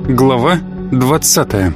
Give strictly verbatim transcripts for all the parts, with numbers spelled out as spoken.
Глава двадцатая.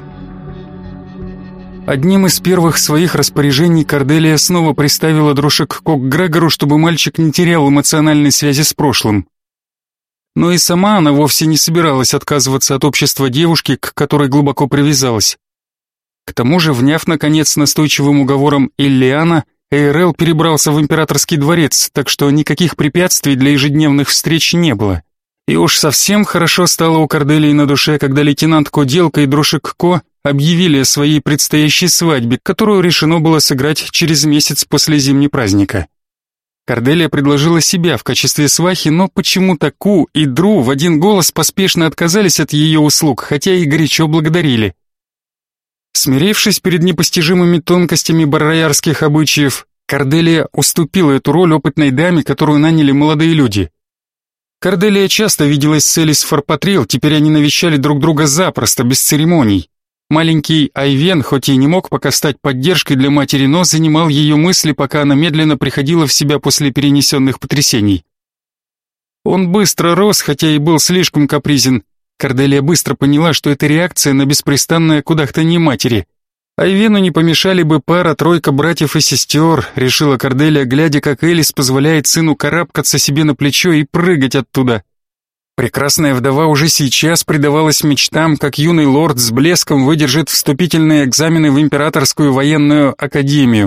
Одним из первых своих распоряжений Корделия снова приставила Друшек-Ко к Грегору, чтобы мальчик не терял эмоциональной связи с прошлым. Но и сама она вовсе не собиралась отказываться от общества девушки, к которой глубоко привязалась. К тому же, вняв наконец настойчивым уговором Иллиана, Эйрел перебрался в императорский дворец, так что никаких препятствий для ежедневных встреч не было. И уж совсем хорошо стало у Корделии на душе, когда лейтенант Коделка и Друшек-Ко объявили о своей предстоящей свадьбе, которую решено было сыграть через месяц после зимнего праздника. Корделия предложила себя в качестве свахи, но почему-то Ку и Дру в один голос поспешно отказались от ее услуг, хотя и горячо благодарили. Смирившись перед непостижимыми тонкостями барроярских обычаев, Корделия уступила эту роль опытной даме, которую наняли молодые люди. Корделия часто виделась с Элис Фарпатрил, теперь они навещали друг друга запросто, без церемоний. Маленький Айвен, хоть и не мог пока стать поддержкой для матери, но занимал ее мысли, пока она медленно приходила в себя после перенесенных потрясений. Он быстро рос, хотя и был слишком капризен. Корделия быстро поняла, что это реакция на беспрестанное кудахтанье матери. Айвену не помешали бы пара-тройка братьев и сестер, решила Корделия, глядя, как Элис позволяет сыну карабкаться себе на плечо и прыгать оттуда. Прекрасная вдова уже сейчас предавалась мечтам, как юный лорд с блеском выдержит вступительные экзамены в Императорскую военную академию.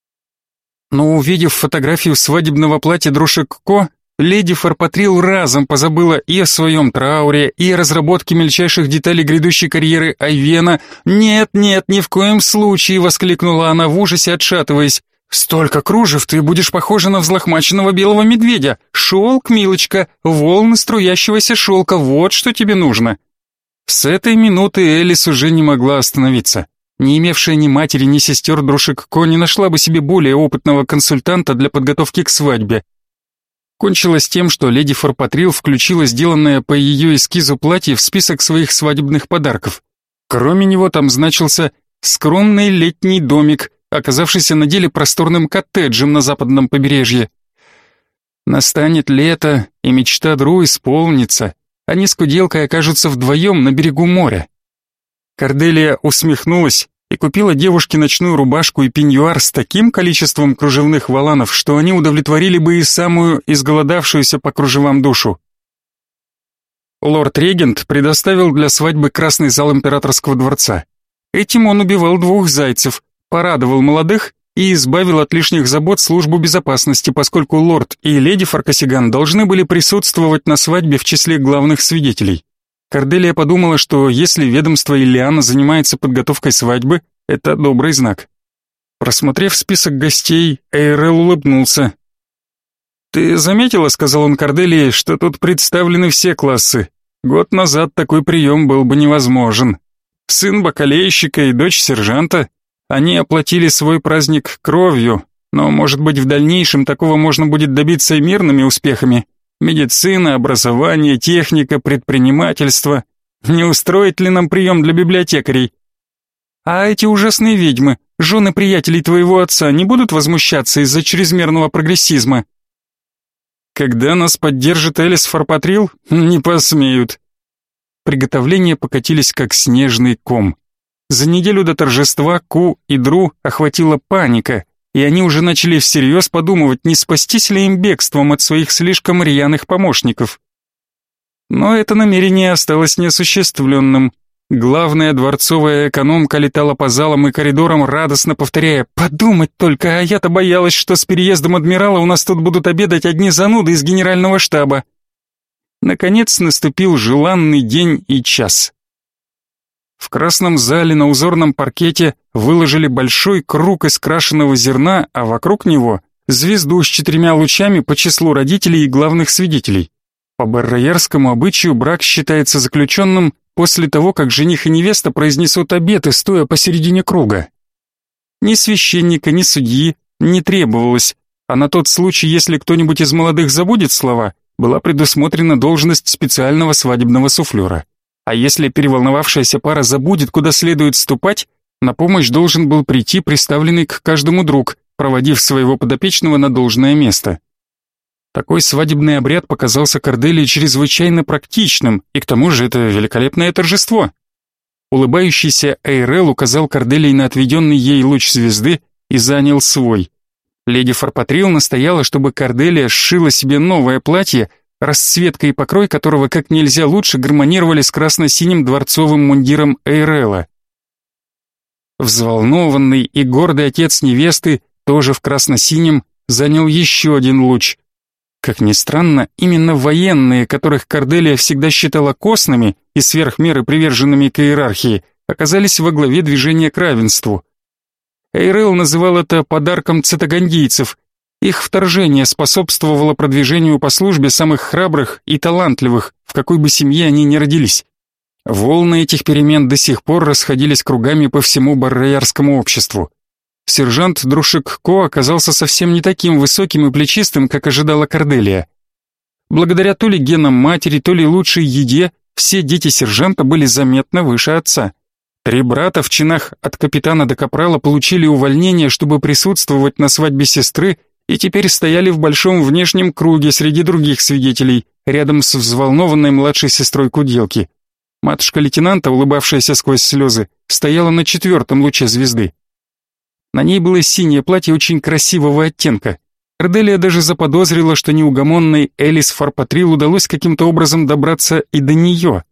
Но увидев фотографию свадебного платья Друшек-Ко, леди Фарпатрил разом позабыла и о своем трауре, и о разработке мельчайших деталей грядущей карьеры Айвена. «Нет, нет, ни в коем случае!» — воскликнула она в ужасе, отшатываясь. «Столько кружев, ты будешь похожа на взлохмаченного белого медведя! Шелк, милочка, волны струящегося шелка, вот что тебе нужно!» С этой минуты Элис уже не могла остановиться. Не имевшая ни матери, ни сестер, Друшек-Ко не нашла бы себе более опытного консультанта для подготовки к свадьбе. Кончилось тем, что леди Фарпатрил включила сделанное по ее эскизу платье в список своих свадебных подарков. Кроме него там значился скромный летний домик, оказавшийся на деле просторным коттеджем на западном побережье. Настанет лето, и мечта Дру исполнится. Они с Куделкой окажутся вдвоем на берегу моря. Корделия усмехнулась и купила девушке ночную рубашку и пеньюар с таким количеством кружевных воланов, что они удовлетворили бы и самую изголодавшуюся по кружевам душу. Лорд-регент предоставил для свадьбы красный зал императорского дворца. Этим он убивал двух зайцев, порадовал молодых и избавил от лишних забот службу безопасности, поскольку лорд и леди Фаркасиган должны были присутствовать на свадьбе в числе главных свидетелей. Корделия подумала, что если ведомство Иллиана занимается подготовкой свадьбы, это добрый знак. Просмотрев список гостей, Эйрел улыбнулся. «Ты заметила, — сказал он Корделии, — что тут представлены все классы. Год назад такой прием был бы невозможен. Сын бакалейщика и дочь сержанта, они оплатили свой праздник кровью, но, может быть, в дальнейшем такого можно будет добиться и мирными успехами. Медицина, образование, техника, предпринимательство. Не устроить ли нам прием для библиотекарей? А эти ужасные ведьмы, жены приятелей твоего отца, не будут возмущаться из-за чрезмерного прогрессизма? Когда нас поддержит Элис Фарпатрил, не посмеют». Приготовления покатились как снежный ком. За неделю до торжества Ку и Дру охватила паника, и они уже начали всерьез подумывать, не спастись ли им бегством от своих слишком рьяных помощников. Но это намерение осталось неосуществленным. Главная дворцовая экономка летала по залам и коридорам, радостно повторяя: «Подумать только, а я-то боялась, что с переездом адмирала у нас тут будут обедать одни зануды из генерального штаба». Наконец наступил желанный день и час. В красном зале на узорном паркете выложили большой круг из крашеного зерна, а вокруг него звезду с четырьмя лучами по числу родителей и главных свидетелей. По барроярскому обычаю брак считается заключенным после того, как жених и невеста произнесут обеты, стоя посередине круга. Ни священника, ни судьи не требовалось, а на тот случай, если кто-нибудь из молодых забудет слова, была предусмотрена должность специального свадебного суфлера. А если переволновавшаяся пара забудет, куда следует ступать, на помощь должен был прийти приставленный к каждому друг, проводив своего подопечного на должное место. Такой свадебный обряд показался Корделии чрезвычайно практичным, и к тому же это великолепное торжество. Улыбающийся Эйрел указал Корделии на отведенный ей луч звезды и занял свой. Леди Фарпатрил настояла, чтобы Корделия сшила себе новое платье, расцветка и покрой которого как нельзя лучше гармонировали с красно-синим дворцовым мундиром Эйрела. Взволнованный и гордый отец невесты, тоже в красно-синем, занял еще один луч. Как ни странно, именно военные, которых Корделия всегда считала косными и сверх меры приверженными к иерархии, оказались во главе движения к равенству. Эйрел называл это подарком цитагандийцев. Их вторжение способствовало продвижению по службе самых храбрых и талантливых, в какой бы семье они ни родились. Волны этих перемен до сих пор расходились кругами по всему барроярскому обществу. Сержант Друшик-Ко оказался совсем не таким высоким и плечистым, как ожидала Корделия. Благодаря то ли генам матери, то ли лучшей еде, все дети сержанта были заметно выше отца. Три брата в чинах от капитана до капрала получили увольнение, чтобы присутствовать на свадьбе сестры, и теперь стояли в большом внешнем круге среди других свидетелей, рядом с взволнованной младшей сестрой Куделки. Матушка лейтенанта, улыбавшаяся сквозь слезы, стояла на четвертом луче звезды. На ней было синее платье очень красивого оттенка. Корделия даже заподозрила, что неугомонной Элис Фарпатрил удалось каким-то образом добраться и до нее.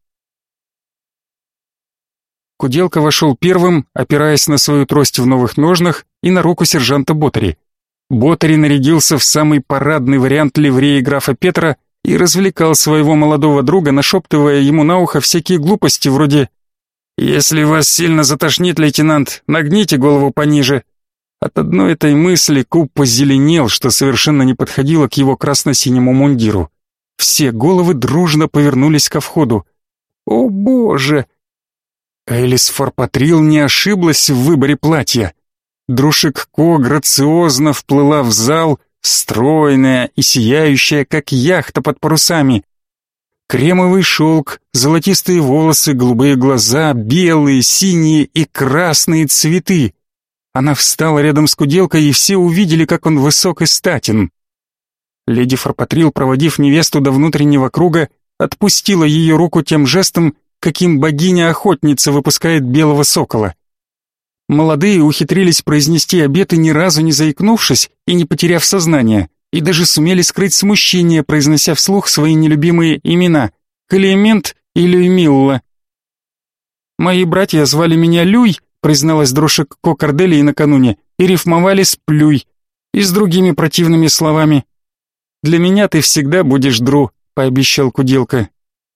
Куделка вошел первым, опираясь на свою трость в новых ножнах и на руку сержанта Ботари. Ботари нарядился в самый парадный вариант ливреи графа Петра и развлекал своего молодого друга, нашептывая ему на ухо всякие глупости вроде «Если вас сильно затошнит, лейтенант, нагните голову пониже». От одной этой мысли Куб позеленел, что совершенно не подходило к его красно-синему мундиру. Все головы дружно повернулись ко входу. «О боже!» Элис Фарпатрил не ошиблась в выборе платья. Друшик-Ко грациозно вплыла в зал, стройная и сияющая, как яхта под парусами. Кремовый шелк, золотистые волосы, голубые глаза, белые, синие и красные цветы. Она встала рядом с Куделкой, и все увидели, как он высок и статен. Леди Фарпатрил, проводив невесту до внутреннего круга, отпустила ее руку тем жестом, каким богиня-охотница выпускает белого сокола. Молодые ухитрились произнести обеты, ни разу не заикнувшись и не потеряв сознание, и даже сумели скрыть смущение, произнося вслух свои нелюбимые имена — Клемент и Люймилла. «Мои братья звали меня Люй», — призналась Друшик-Ко Корделии накануне, и рифмовали с Плюй, и с другими противными словами. «Для меня ты всегда будешь Дру», — пообещал Куделка.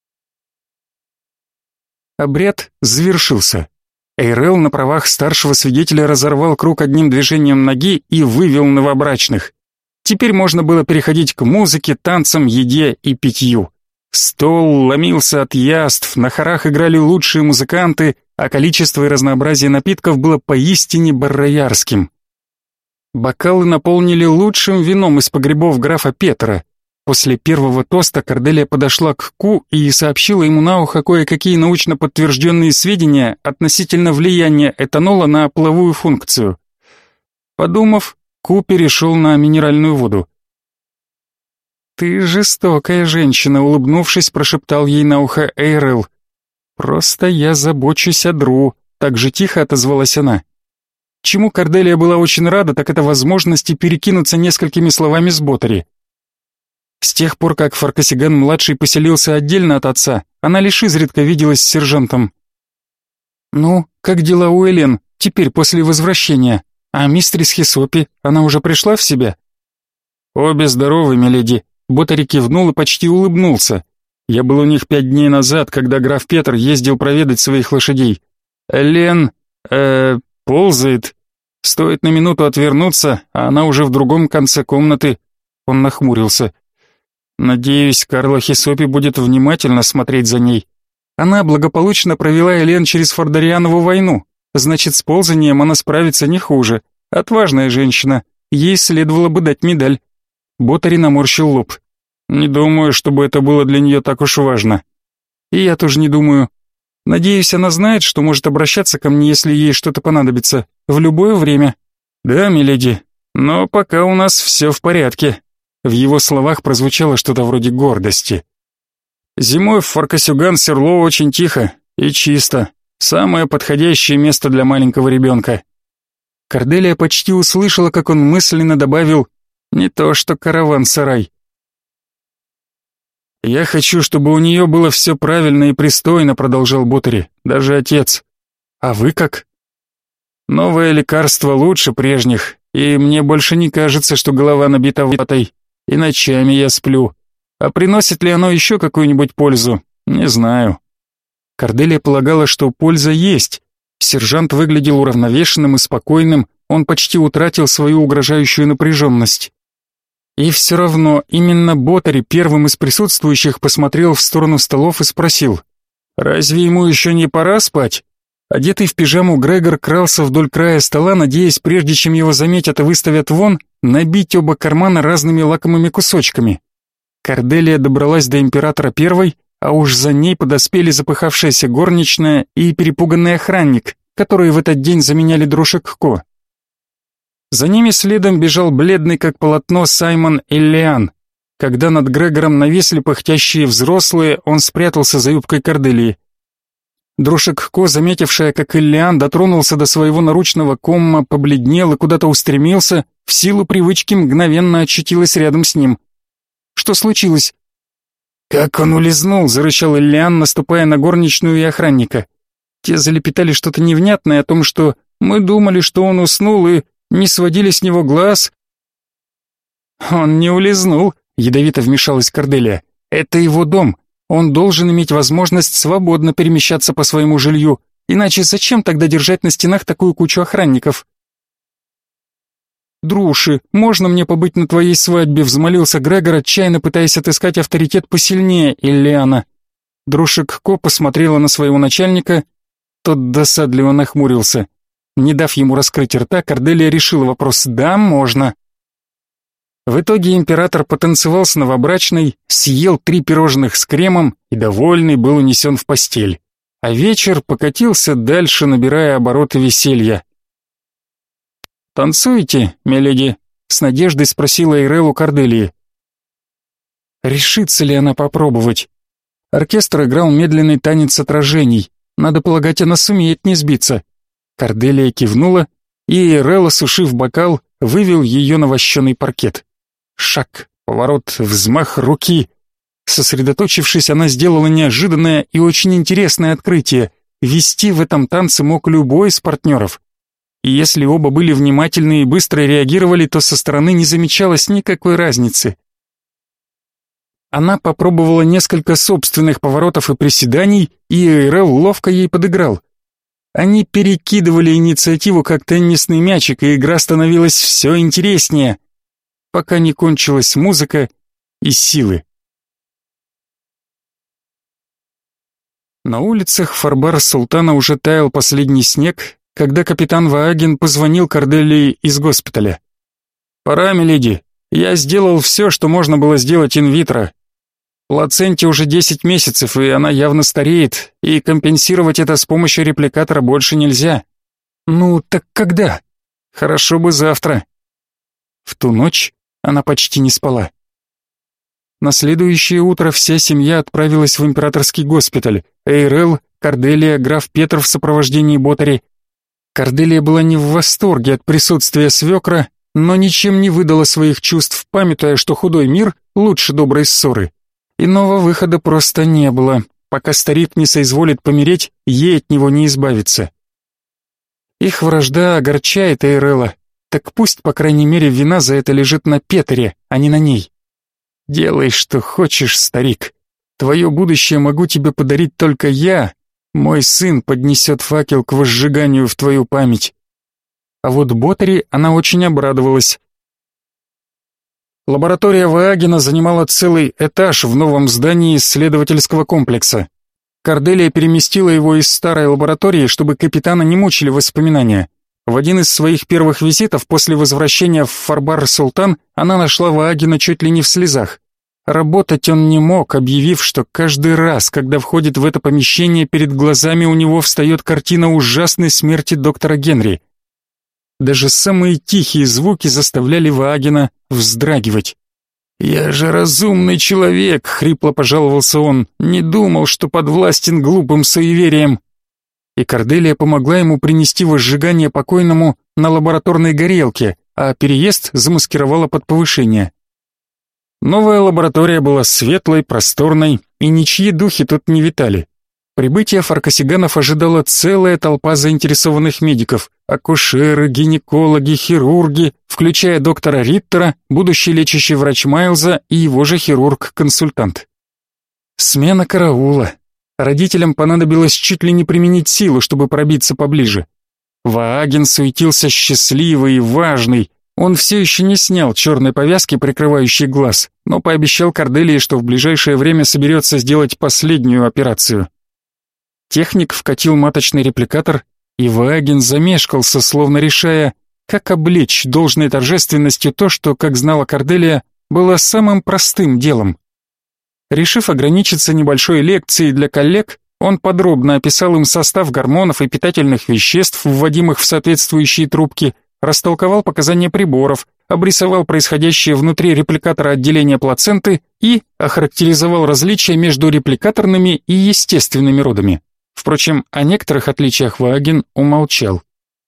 Обряд завершился. Эйрел на правах старшего свидетеля разорвал круг одним движением ноги и вывел новобрачных. Теперь можно было переходить к музыке, танцам, еде и питью. Стол ломился от яств, на хорах играли лучшие музыканты, а количество и разнообразие напитков было поистине барроярским. Бокалы наполнили лучшим вином из погребов графа Петра. После первого тоста Корделия подошла к Ку и сообщила ему на ухо кое-какие научно подтвержденные сведения относительно влияния этанола на половую функцию. Подумав, Ку перешел на минеральную воду. «Ты жестокая женщина», — улыбнувшись, прошептал ей на ухо Эйрел. «Просто я забочусь о Дру», — так же тихо отозвалась она. Чему Корделия была очень рада, так это возможности перекинуться несколькими словами с Ботари. С тех пор, как Фаркасиган-младший поселился отдельно от отца, она лишь изредка виделась с сержантом. «Ну, как дела у Элен, теперь после возвращения? А мистерис Хисопи, она уже пришла в себя?» «Обе здоровы, миледи», — Ботари кивнул и почти улыбнулся. «Я был у них пять дней назад, когда граф Петр ездил проведать своих лошадей. Элен, э, ползает. Стоит на минуту отвернуться, а она уже в другом конце комнаты». Он нахмурился. «Надеюсь, Карла Хисопи будет внимательно смотреть за ней. Она благополучно провела Элен через Фордарианову войну. Значит, с ползанием она справится не хуже. Отважная женщина. Ей следовало бы дать медаль». Ботари наморщил лоб. «Не думаю, чтобы это было для нее так уж важно». «И я тоже не думаю. Надеюсь, она знает, что может обращаться ко мне, если ей что-то понадобится. В любое время». «Да, миледи. Но пока у нас все в порядке». В его словах прозвучало что-то вроде гордости. «Зимой в Фаркасюган-Серло очень тихо и чисто. Самое подходящее место для маленького ребенка». Корделия почти услышала, как он мысленно добавил «не то что караван-сарай». «Я хочу, чтобы у нее было все правильно и пристойно», — продолжал Ботари, — «даже отец». «А вы как?» «Новое лекарство лучше прежних, и мне больше не кажется, что голова набита ватой, и ночами я сплю. А приносит ли оно еще какую-нибудь пользу? Не знаю». Корделия полагала, что польза есть. Сержант выглядел уравновешенным и спокойным, он почти утратил свою угрожающую напряженность. И все равно именно Ботари первым из присутствующих посмотрел в сторону столов и спросил: «Разве ему еще не пора спать?» Одетый в пижаму Грегор крался вдоль края стола, надеясь, прежде чем его заметят и выставят вон, набить оба кармана разными лакомыми кусочками. Корделия добралась до императора первой, а уж за ней подоспели запыхавшаяся горничная и перепуганный охранник, которые в этот день заменяли Друшек Ко. За ними следом бежал бледный как полотно Саймон Иллиан. Когда над Грегором нависли пыхтящие взрослые, он спрятался за юбкой Корделии. Друшек Ко, заметившая, как Иллиан дотронулся до своего наручного комма, побледнел и куда-то устремился, в силу привычки мгновенно очутилась рядом с ним. «Что случилось?» «Как он улизнул!» — зарычал Иллиан, наступая на горничную и охранника. Те залепетали что-то невнятное о том, что «мы думали, что он уснул и не сводили с него глаз». «Он не улизнул», — ядовито вмешалась Корделия. «Это его дом. Он должен иметь возможность свободно перемещаться по своему жилью. Иначе зачем тогда держать на стенах такую кучу охранников?» «Друши, можно мне побыть на твоей свадьбе?» — взмолился Грегор, отчаянно пытаясь отыскать авторитет посильнее Иллиана. Друшек Ко посмотрела на своего начальника. Тот досадливо нахмурился. Не дав ему раскрыть рта, Корделия решила вопрос «да, можно». В итоге император потанцевал с новобрачной, съел три пирожных с кремом и, довольный, был унесен в постель. А вечер покатился дальше, набирая обороты веселья. «Танцуете, миледи?» — с надеждой спросила Эйрел Корделии. Решится ли она попробовать? Оркестр играл медленный танец отражений. Надо полагать, она сумеет не сбиться. Корделия кивнула, и Эйрел, осушив бокал, вывел ее на вощеный паркет. Шаг, поворот, взмах руки. Сосредоточившись, она сделала неожиданное и очень интересное открытие. Вести в этом танце мог любой из партнеров. И если оба были внимательны и быстро реагировали, то со стороны не замечалось никакой разницы. Она попробовала несколько собственных поворотов и приседаний, и Эйрел ловко ей подыграл. Они перекидывали инициативу как теннисный мячик, и игра становилась все интереснее, пока не кончилась музыка и силы. На улицах Фарбар-Султана уже таял последний снег, когда капитан Вааген позвонил Корделии из госпиталя. «Пора, миледи. Я сделал все, что можно было сделать инвитро. Плаценте уже десять месяцев, и она явно стареет, и компенсировать это с помощью репликатора больше нельзя». «Ну, так когда?» «Хорошо бы завтра». В ту ночь она почти не спала. На следующее утро вся семья отправилась в императорский госпиталь. Эйрел, Корделия, граф Петр в сопровождении Ботари. Корделия была не в восторге от присутствия свекра, но ничем не выдала своих чувств, памятуя, что худой мир лучше доброй ссоры. Иного выхода просто не было. Пока старик не соизволит помереть, ей от него не избавиться. Их вражда огорчает Эйрела, так пусть, по крайней мере, вина за это лежит на Петре, а не на ней. «Делай, что хочешь, старик. Твое будущее могу тебе подарить только я. Мой сын поднесет факел к возжиганию в твою память». А вот Ботари она очень обрадовалась. Лаборатория Ваагена занимала целый этаж в новом здании исследовательского комплекса. Корделия переместила его из старой лаборатории, чтобы капитана не мучили воспоминания. В один из своих первых визитов после возвращения в Фарбар-Султан она нашла Ваагена чуть ли не в слезах. Работать он не мог, объявив, что каждый раз, когда входит в это помещение, перед глазами у него встает картина ужасной смерти доктора Генри. Даже самые тихие звуки заставляли Ваагена вздрагивать. «Я же разумный человек», — хрипло пожаловался он, — «не думал, что подвластен глупым суевериям». И Корделия помогла ему принести возжигание покойному на лабораторной горелке, а переезд замаскировала под повышение. Новая лаборатория была светлой, просторной, и ничьи духи тут не витали. Прибытие фаркосиганов ожидала целая толпа заинтересованных медиков: акушеры, гинекологи, хирурги, включая доктора Риттера, будущий лечащий врач Майлза и его же хирург-консультант. Смена караула. Родителям понадобилось чуть ли не применить силу, чтобы пробиться поближе. Вааген суетился счастливый и важный. Он все еще не снял черной повязки, прикрывающей глаз, но пообещал Корделии, что в ближайшее время соберется сделать последнюю операцию. Техник вкатил маточный репликатор, и Вааген замешкался, словно решая, как облечь должной торжественностью то, что, как знала Корделия, было самым простым делом. Решив ограничиться небольшой лекцией для коллег, он подробно описал им состав гормонов и питательных веществ, вводимых в соответствующие трубки, растолковал показания приборов, обрисовал происходящее внутри репликатора отделения плаценты и охарактеризовал различия между репликаторными и естественными родами. Впрочем, о некоторых отличиях Вааген умолчал.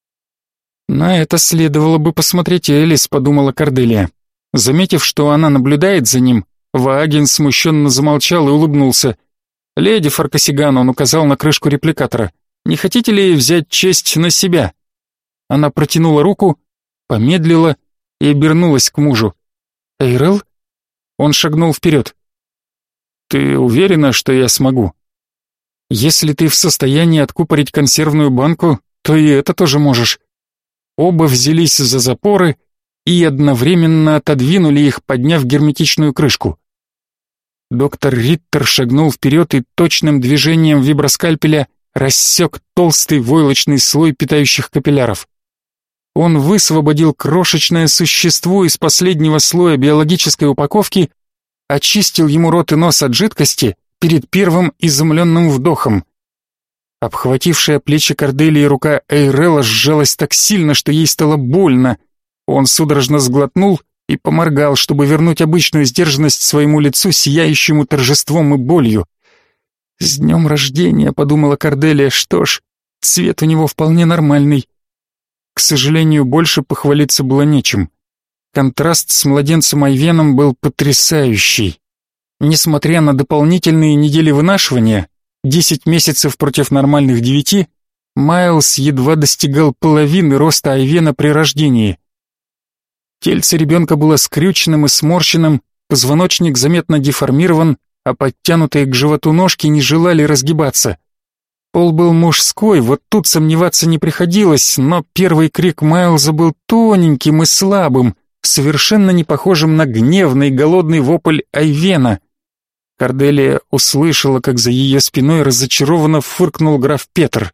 «На это следовало бы посмотреть Элис», — подумала Корделия. Заметив, что она наблюдает за ним, Вааген смущенно замолчал и улыбнулся. «Леди Фаркосиган», — он указал на крышку репликатора, — «не хотите ли взять честь на себя?» Она протянула руку, помедлила и обернулась к мужу. «Эйрел?» Он шагнул вперед. «Ты уверена, что я смогу? Если ты в состоянии откупорить консервную банку, то и это тоже можешь». Оба взялись за запоры и одновременно отодвинули их, подняв герметичную крышку. Доктор Риттер шагнул вперед и точным движением виброскальпеля рассек толстый войлочный слой питающих капилляров. Он высвободил крошечное существо из последнего слоя биологической упаковки, очистил ему рот и нос от жидкости перед первым изумленным вдохом. Обхватившая плечи Корделии рука Эйрела сжалась так сильно, что ей стало больно. Он судорожно сглотнул и поморгал, чтобы вернуть обычную сдержанность своему лицу, сияющему торжеством и болью. «С днем рождения», — подумала Корделия, — «что ж, цвет у него вполне нормальный». К сожалению, больше похвалиться было нечем. Контраст с младенцем Айвеном был потрясающий. Несмотря на дополнительные недели вынашивания, десять месяцев против нормальных девяти, Майлз едва достигал половины роста Айвена при рождении. Тельце ребенка было скрюченным и сморщенным, позвоночник заметно деформирован, а подтянутые к животу ножки не желали разгибаться. Пол был мужской, вот тут сомневаться не приходилось, но первый крик Майлза был тоненьким и слабым, совершенно не похожим на гневный голодный вопль Айвена. Корделия услышала, как за ее спиной разочарованно фыркнул граф Петр.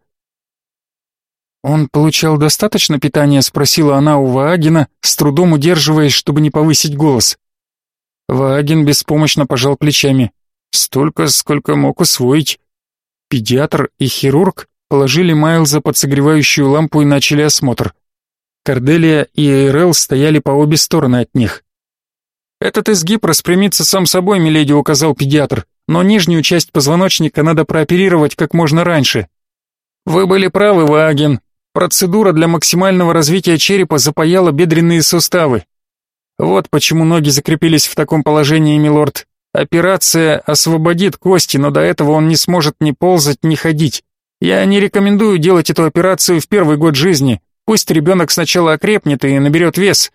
«Он получал достаточно питания?» — спросила она у Ваагена, с трудом удерживаясь, чтобы не повысить голос. Вааген беспомощно пожал плечами. «Столько, сколько мог усвоить». Педиатр и хирург положили Майлза под согревающую лампу и начали осмотр. Корделия и Эйрел стояли по обе стороны от них. «Этот изгиб распрямится сам собой, миледи», — указал педиатр, «но нижнюю часть позвоночника надо прооперировать как можно раньше». «Вы были правы, Вааген. Процедура для максимального развития черепа запаяла бедренные суставы. Вот почему ноги закрепились в таком положении, милорд. Операция освободит кости, но до этого он не сможет ни ползать, ни ходить. Я не рекомендую делать эту операцию в первый год жизни. Пусть ребенок сначала окрепнет и наберет вес».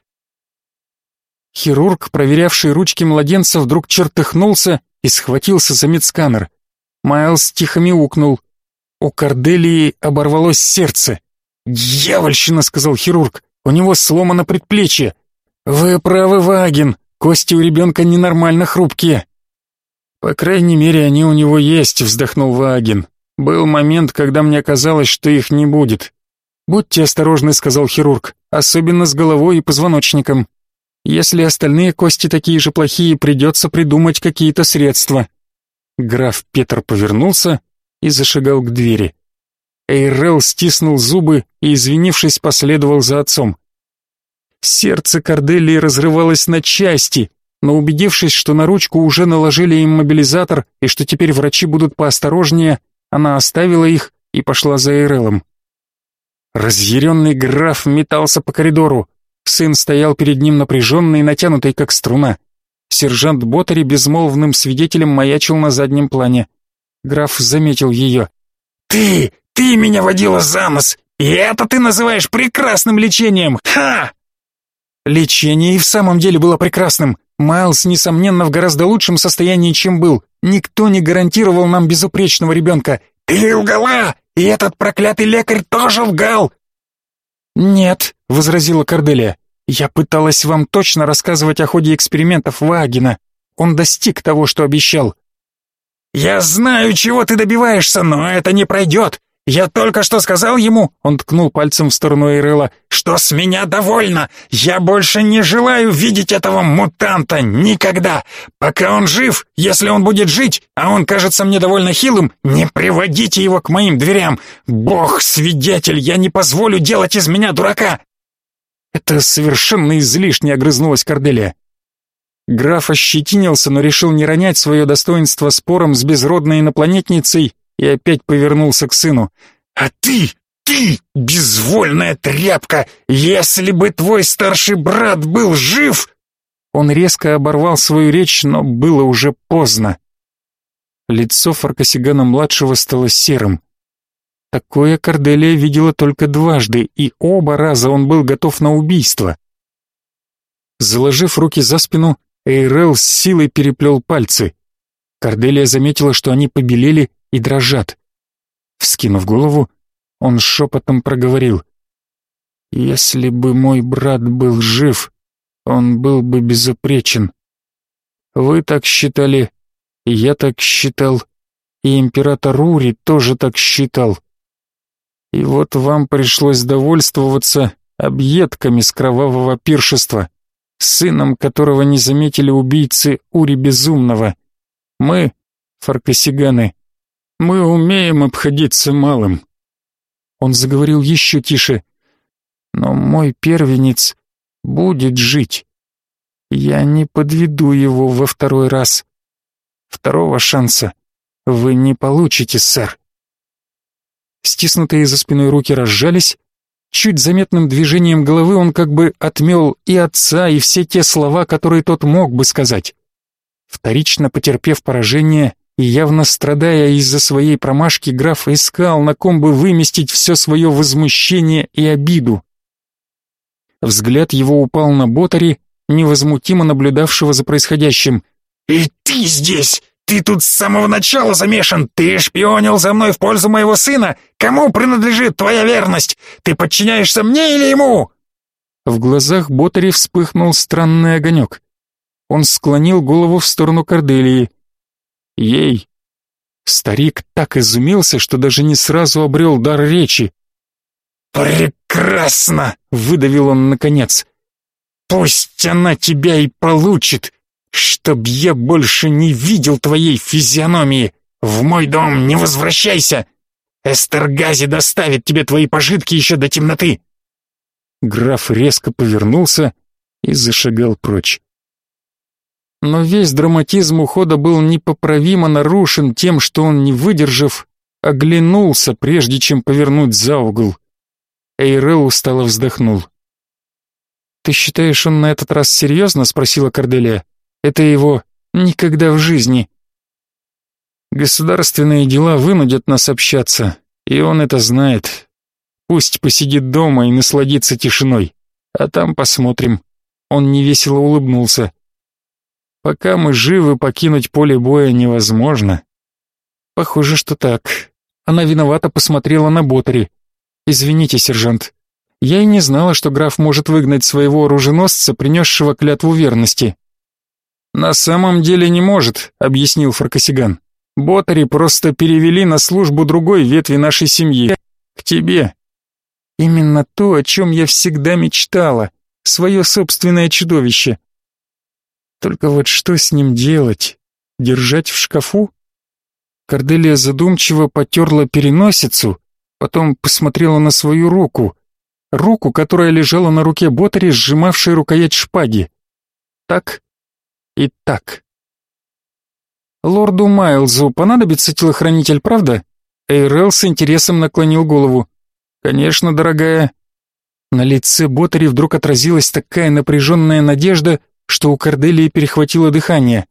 Хирург, проверявший ручки младенца, вдруг чертыхнулся и схватился за медсканер. Майлз тихо мяукнул. У Корделии оборвалось сердце. «Дьявольщина», — сказал хирург, — «у него сломано предплечье». «Вы правы, Вааген, кости у ребенка ненормально хрупкие». «По крайней мере, они у него есть», — вздохнул Вааген. «Был момент, когда мне казалось, что их не будет». «Будьте осторожны», — сказал хирург, — «особенно с головой и позвоночником. Если остальные кости такие же плохие, придется придумать какие-то средства». Граф Петр повернулся и зашагал к двери. Эйрел стиснул зубы и, извинившись, последовал за отцом. Сердце Корделии разрывалось на части, но убедившись, что на ручку уже наложили иммобилизатор и что теперь врачи будут поосторожнее, она оставила их и пошла за Эйрелом. Разъяренный граф метался по коридору. Сын стоял перед ним напряженный и натянутый, как струна. Сержант Ботари безмолвным свидетелем маячил на заднем плане. Граф заметил ее. «Ты! Ты меня водила за нос! И это ты называешь прекрасным лечением! Ха!» Лечение и в самом деле было прекрасным. Майлз, несомненно, в гораздо лучшем состоянии, чем был. Никто не гарантировал нам безупречного ребенка. «Ты лгала! И этот проклятый лекарь тоже лгал!» «Нет», — возразила Корделия, — «я пыталась вам точно рассказывать о ходе экспериментов Ваагина. Он достиг того, что обещал». «Я знаю, чего ты добиваешься, но это не пройдет. Я только что сказал ему», — он ткнул пальцем в сторону Эйрела, «что с меня довольно. Я больше не желаю видеть этого мутанта никогда. Пока он жив, если он будет жить, а он кажется мне довольно хилым, не приводите его к моим дверям. Бог свидетель, я не позволю делать из меня дурака». «Это совершенно излишне», — огрызнулась Корделия. Граф ощетинился, но решил не ронять свое достоинство спором с безродной инопланетницей и опять повернулся к сыну. «А ты, ты, безвольная тряпка, если бы твой старший брат был жив...» Он резко оборвал свою речь, но было уже поздно. Лицо Фаркасигана-младшего стало серым. Такое Корделия видела только дважды, и оба раза он был готов на убийство. Заложив руки за спину, Эйрел с силой переплел пальцы. Корделия заметила, что они побелели и дрожат. Вскинув голову, он шепотом проговорил: «Если бы мой брат был жив, он был бы безупречен. Вы так считали, и я так считал, и император Ури тоже так считал. И вот вам пришлось довольствоваться объедками с кровавого пиршества, сыном которого не заметили убийцы Ури Безумного. Мы, Фаркасиганы, мы умеем обходиться малым». Он заговорил еще тише. «Но мой первенец будет жить. Я не подведу его во второй раз. Второго шанса вы не получите, сэр». Стиснутые за спиной руки разжались. Чуть заметным движением головы он как бы отмел и отца, и все те слова, которые тот мог бы сказать. Вторично потерпев поражение и явно страдая из-за своей промашки, граф искал, на ком бы выместить все свое возмущение и обиду. Взгляд его упал на Ботари, невозмутимо наблюдавшего за происходящим. «И ты здесь! Ты тут с самого начала замешан! Ты шпионил за мной в пользу моего сына! Кому принадлежит твоя верность? Ты подчиняешься мне или ему?» В глазах Ботари вспыхнул странный огонек. Он склонил голову в сторону Корделии. Ей. Старик так изумился, что даже не сразу обрел дар речи. «Прекрасно!» — выдавил он наконец. «Пусть она тебя и получит, чтоб я больше не видел твоей физиономии. В мой дом не возвращайся! Эстергази доставит тебе твои пожитки еще до темноты!» Граф резко повернулся и зашагал прочь. Но весь драматизм ухода был непоправимо нарушен тем, что он, не выдержав, оглянулся, прежде чем повернуть за угол. Эйрел устало вздохнул. «Ты считаешь, он на этот раз серьезно?» — спросила Корделия. «Это его никогда в жизни». «Государственные дела вынудят нас общаться, и он это знает. Пусть посидит дома и насладится тишиной, а там посмотрим». Он невесело улыбнулся. «Пока мы живы, покинуть поле боя невозможно». «Похоже, что так». Она виновато посмотрела на Ботари. «Извините, сержант. Я и не знала, что граф может выгнать своего оруженосца, принесшего клятву верности». «На самом деле не может», — объяснил Фаркасиган. «Ботари просто перевели на службу другой ветви нашей семьи. К тебе». «Именно то, о чем я всегда мечтала. Свое собственное чудовище. Только вот что с ним делать? Держать в шкафу?» Корделия задумчиво потерла переносицу, потом посмотрела на свою руку. Руку, которая лежала на руке Ботари, сжимавшей рукоять шпаги. Так, Итак. Лорду Майлзу понадобится телохранитель, правда? Эйрел с интересом наклонил голову. Конечно, дорогая. На лице Ботари вдруг отразилась такая напряженная надежда, что у Корделии перехватило дыхание.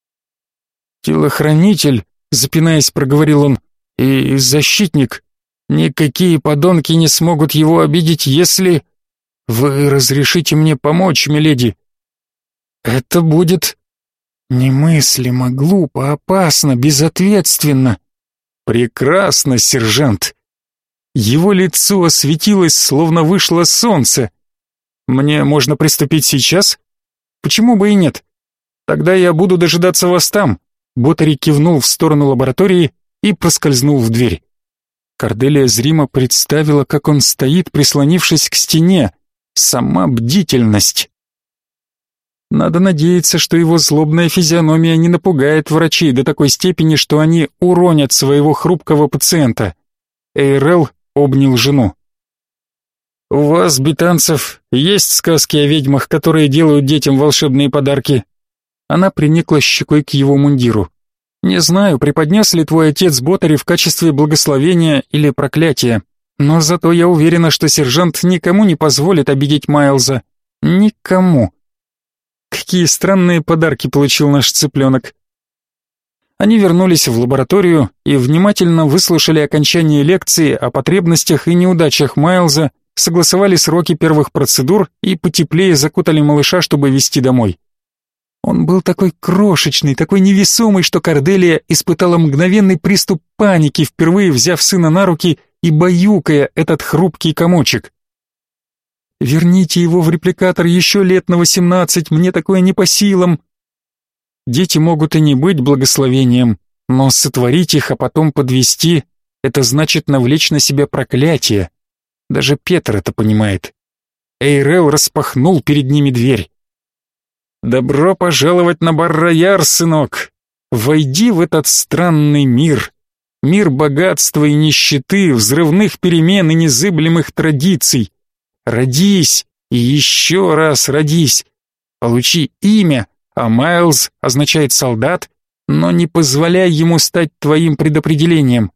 «Телохранитель», — запинаясь, проговорил он, — «и защитник. Никакие подонки не смогут его обидеть, если... Вы разрешите мне помочь, миледи?» «Это будет немыслимо, глупо, опасно, безответственно». «Прекрасно, сержант». Его лицо осветилось, словно вышло солнце. «Мне можно приступить сейчас? Почему бы и нет? Тогда я буду дожидаться вас там». Ботари кивнул в сторону лаборатории и проскользнул в дверь. Корделия зримо представила, как он стоит, прислонившись к стене. Сама бдительность. Надо надеяться, что его злобная физиономия не напугает врачей до такой степени, что они уронят своего хрупкого пациента. Эйрел обнял жену. «У вас, битанцев, есть сказки о ведьмах, которые делают детям волшебные подарки?» Она приникла щекой к его мундиру. «Не знаю, преподнес ли твой отец Ботари в качестве благословения или проклятия, но зато я уверена, что сержант никому не позволит обидеть Майлза. Никому. Какие странные подарки получил наш цыпленок». Они вернулись в лабораторию и внимательно выслушали окончание лекции о потребностях и неудачах Майлза, согласовали сроки первых процедур и потеплее закутали малыша, чтобы везти домой. Он был такой крошечный, такой невесомый, что Корделия испытала мгновенный приступ паники, впервые взяв сына на руки и баюкая этот хрупкий комочек. «Верните его в репликатор еще лет на восемнадцать, мне такое не по силам». Дети могут и не быть благословением, но сотворить их, а потом подвести — это значит навлечь на себя проклятие. Даже Петр это понимает. Эйрел распахнул перед ними дверь. «Добро пожаловать на Бар-Рояр, сынок! Войди в этот странный мир, мир богатства и нищеты, взрывных перемен и незыблемых традиций. Родись и еще раз родись, получи имя, а Майлз означает солдат, но не позволяй ему стать твоим предопределением.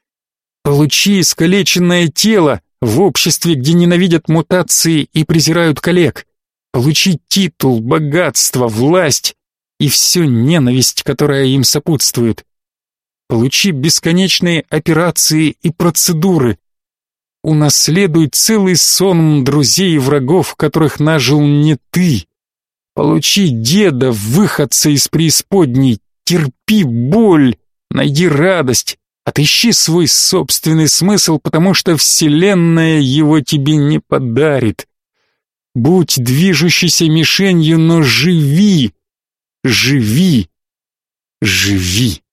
Получи искалеченное тело в обществе, где ненавидят мутации и презирают коллег. Получи титул, богатство, власть и всю ненависть, которая им сопутствует. Получи бесконечные операции и процедуры. Унаследуй целый сон друзей и врагов, которых нажил не ты. Получи деда, выходца из преисподней, терпи боль, найди радость, отыщи свой собственный смысл, потому что Вселенная его тебе не подарит. Будь движущейся мишенью, но живи, живи, живи.